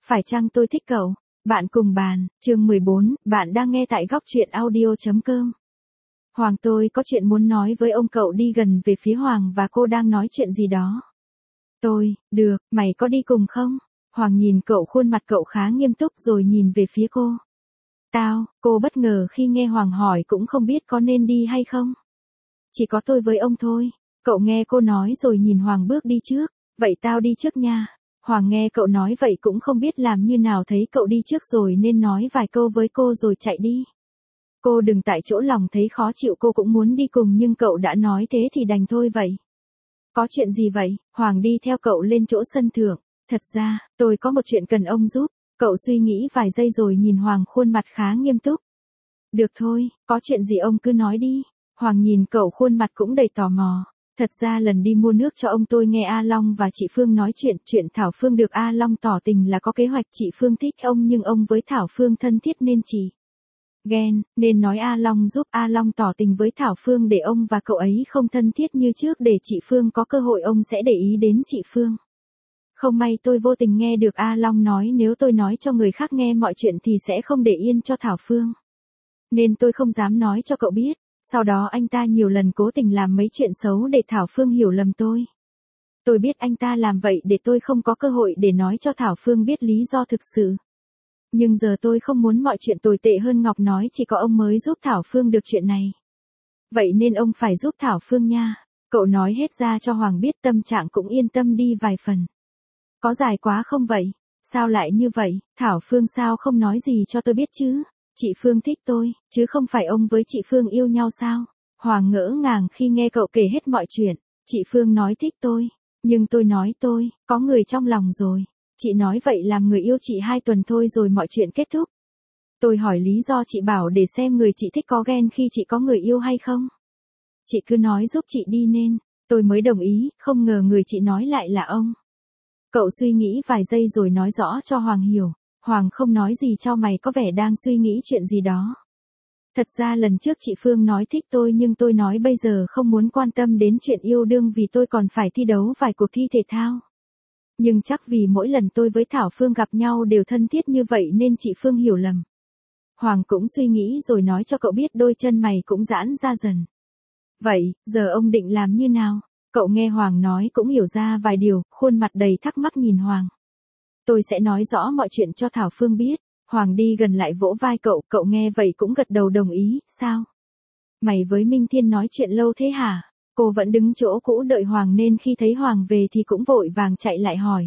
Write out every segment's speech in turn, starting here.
Phải chăng tôi thích cậu? Bạn cùng bàn, chương 14, bạn đang nghe tại góc truyện audio.com. Hoàng, tôi có chuyện muốn nói với ông. Cậu đi gần về phía Hoàng và cô đang nói chuyện gì đó. Được, mày có đi cùng không? Hoàng nhìn cậu, khuôn mặt cậu khá nghiêm túc rồi nhìn về phía cô. Cô bất ngờ khi nghe Hoàng hỏi, cũng không biết có nên đi hay không. Chỉ có tôi với ông thôi. Cậu nghe cô nói rồi nhìn Hoàng bước đi trước. Vậy tao đi trước nha. Hoàng nghe cậu nói vậy cũng không biết làm như nào, thấy cậu đi trước rồi nên nói vài câu với cô rồi chạy đi. Cô đừng tại chỗ lòng thấy khó chịu, cô cũng muốn đi cùng nhưng cậu đã nói thế thì đành thôi vậy. Có chuyện gì vậy? Hoàng đi theo cậu lên chỗ sân thượng. Thật ra, tôi có một chuyện cần ông giúp. Cậu suy nghĩ vài giây rồi nhìn Hoàng, khuôn mặt khá nghiêm túc. Được thôi, có chuyện gì ông cứ nói đi. Hoàng nhìn cậu, khuôn mặt cũng đầy tò mò. Thật ra lần đi mua nước cho ông, tôi nghe A Long và chị Phương nói chuyện Thảo Phương được A Long tỏ tình là có kế hoạch. Chị Phương thích ông nhưng ông với Thảo Phương thân thiết nên chị ghen, nên nói A Long giúp A Long tỏ tình với Thảo Phương để ông và cậu ấy không thân thiết như trước, để chị Phương có cơ hội ông sẽ để ý đến chị Phương. Không may tôi vô tình nghe được A Long nói nếu tôi nói cho người khác nghe mọi chuyện thì sẽ không để yên cho Thảo Phương. Nên tôi không dám nói cho cậu biết. Sau đó anh ta nhiều lần cố tình làm mấy chuyện xấu để Thảo Phương hiểu lầm tôi. Tôi biết anh ta làm vậy để tôi không có cơ hội để nói cho Thảo Phương biết lý do thực sự. Nhưng giờ tôi không muốn mọi chuyện tồi tệ hơn. Ngọc nói chỉ có ông mới giúp Thảo Phương được chuyện này. Vậy nên ông phải giúp Thảo Phương nha. Cậu nói hết ra cho Hoàng biết, tâm trạng cũng yên tâm đi vài phần. Có dài quá không vậy? Sao lại như vậy? Thảo Phương sao không nói gì cho tôi biết chứ? Chị Phương thích tôi, chứ không phải ông với chị Phương yêu nhau sao? Hoàng ngỡ ngàng khi nghe cậu kể hết mọi chuyện. Chị Phương nói thích tôi, nhưng tôi nói tôi có người trong lòng rồi. Chị nói vậy làm người yêu chị 2 tuần thôi rồi mọi chuyện kết thúc. Tôi hỏi lý do, chị bảo để xem người chị thích có ghen khi chị có người yêu hay không. Chị cứ nói giúp chị đi nên tôi mới đồng ý, không ngờ người chị nói lại là ông. Cậu suy nghĩ vài giây rồi nói rõ cho Hoàng hiểu. Hoàng không nói gì, cho mày có vẻ đang suy nghĩ chuyện gì đó. Thật ra lần trước chị Phương nói thích tôi nhưng tôi nói bây giờ không muốn quan tâm đến chuyện yêu đương vì tôi còn phải thi đấu vài cuộc thi thể thao. Nhưng chắc vì mỗi lần tôi với Thảo Phương gặp nhau đều thân thiết như vậy nên chị Phương hiểu lầm. Hoàng cũng suy nghĩ rồi nói cho cậu biết, đôi chân mày cũng giãn ra dần. Vậy, giờ ông định làm như nào? Cậu nghe Hoàng nói cũng hiểu ra vài điều, khuôn mặt đầy thắc mắc nhìn Hoàng. Tôi sẽ nói rõ mọi chuyện cho Thảo Phương biết. Hoàng đi gần lại vỗ vai cậu nghe vậy cũng gật đầu đồng ý. Sao? Mày với Minh Thiên nói chuyện lâu thế hả? Cô vẫn đứng chỗ cũ đợi Hoàng nên khi thấy Hoàng về thì cũng vội vàng chạy lại hỏi.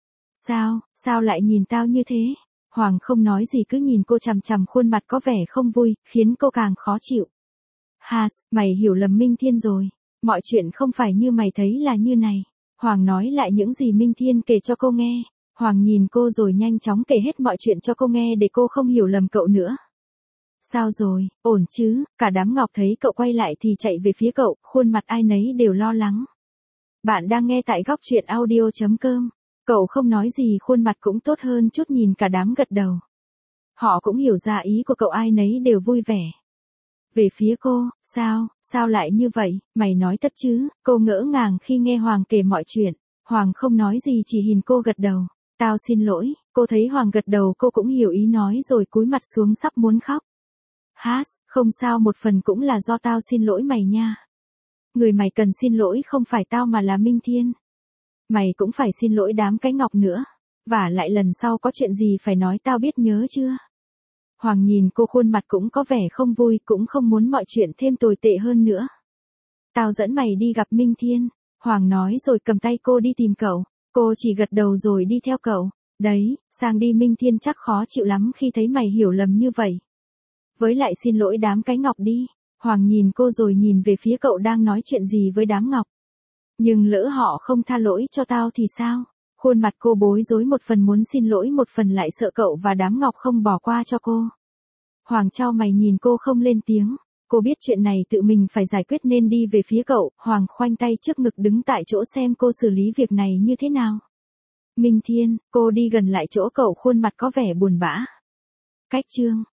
Sao lại nhìn tao như thế? Hoàng không nói gì cứ nhìn cô chằm chằm, khuôn mặt có vẻ không vui, khiến cô càng khó chịu. Mày hiểu lầm Minh Thiên rồi. Mọi chuyện không phải như mày thấy là như này. Hoàng nói lại những gì Minh Thiên kể cho cô nghe. Hoàng nhìn cô rồi nhanh chóng kể hết mọi chuyện cho cô nghe để cô không hiểu lầm cậu nữa. Sao rồi, ổn chứ? Cả đám Ngọc thấy cậu quay lại thì chạy về phía cậu, khuôn mặt ai nấy đều lo lắng. Bạn đang nghe tại góc truyện audio.com. Cậu không nói gì, khuôn mặt cũng tốt hơn chút, nhìn cả đám gật đầu. Họ cũng hiểu ra ý của cậu, ai nấy đều vui vẻ. Về phía cô, sao lại như vậy, mày nói thật chứ? Cô ngỡ ngàng khi nghe Hoàng kể mọi chuyện. Hoàng không nói gì, chỉ nhìn cô gật đầu. Tao xin lỗi. Cô thấy Hoàng gật đầu cô cũng hiểu ý nói rồi cúi mặt xuống sắp muốn khóc. Không sao, một phần cũng là do tao xin lỗi mày nha. Người mày cần xin lỗi không phải tao mà là Minh Thiên. Mày cũng phải xin lỗi đám cái Ngọc nữa. Vả lại lần sau có chuyện gì phải nói tao biết, nhớ chưa? Hoàng nhìn cô, khuôn mặt cũng có vẻ không vui, cũng không muốn mọi chuyện thêm tồi tệ hơn nữa. Tao dẫn mày đi gặp Minh Thiên. Hoàng nói rồi cầm tay cô đi tìm cậu. Cô chỉ gật đầu rồi đi theo cậu. Đấy, sang đi, Minh Thiên chắc khó chịu lắm khi thấy mày hiểu lầm như vậy. Với lại xin lỗi đám cái Ngọc đi. Hoàng nhìn cô rồi nhìn về phía cậu đang nói chuyện gì với đám Ngọc. Nhưng lỡ họ không tha lỗi cho tao thì sao? Khuôn mặt cô bối rối, một phần muốn xin lỗi, một phần lại sợ cậu và đám Ngọc không bỏ qua cho cô. Hoàng chau mày nhìn cô không lên tiếng. Cô biết chuyện này tự mình phải giải quyết nên đi về phía cậu. Hoàng khoanh tay trước ngực đứng tại chỗ xem cô xử lý việc này như thế nào. Minh Thiên, cô đi gần lại chỗ cậu, khuôn mặt có vẻ buồn bã. Cách chương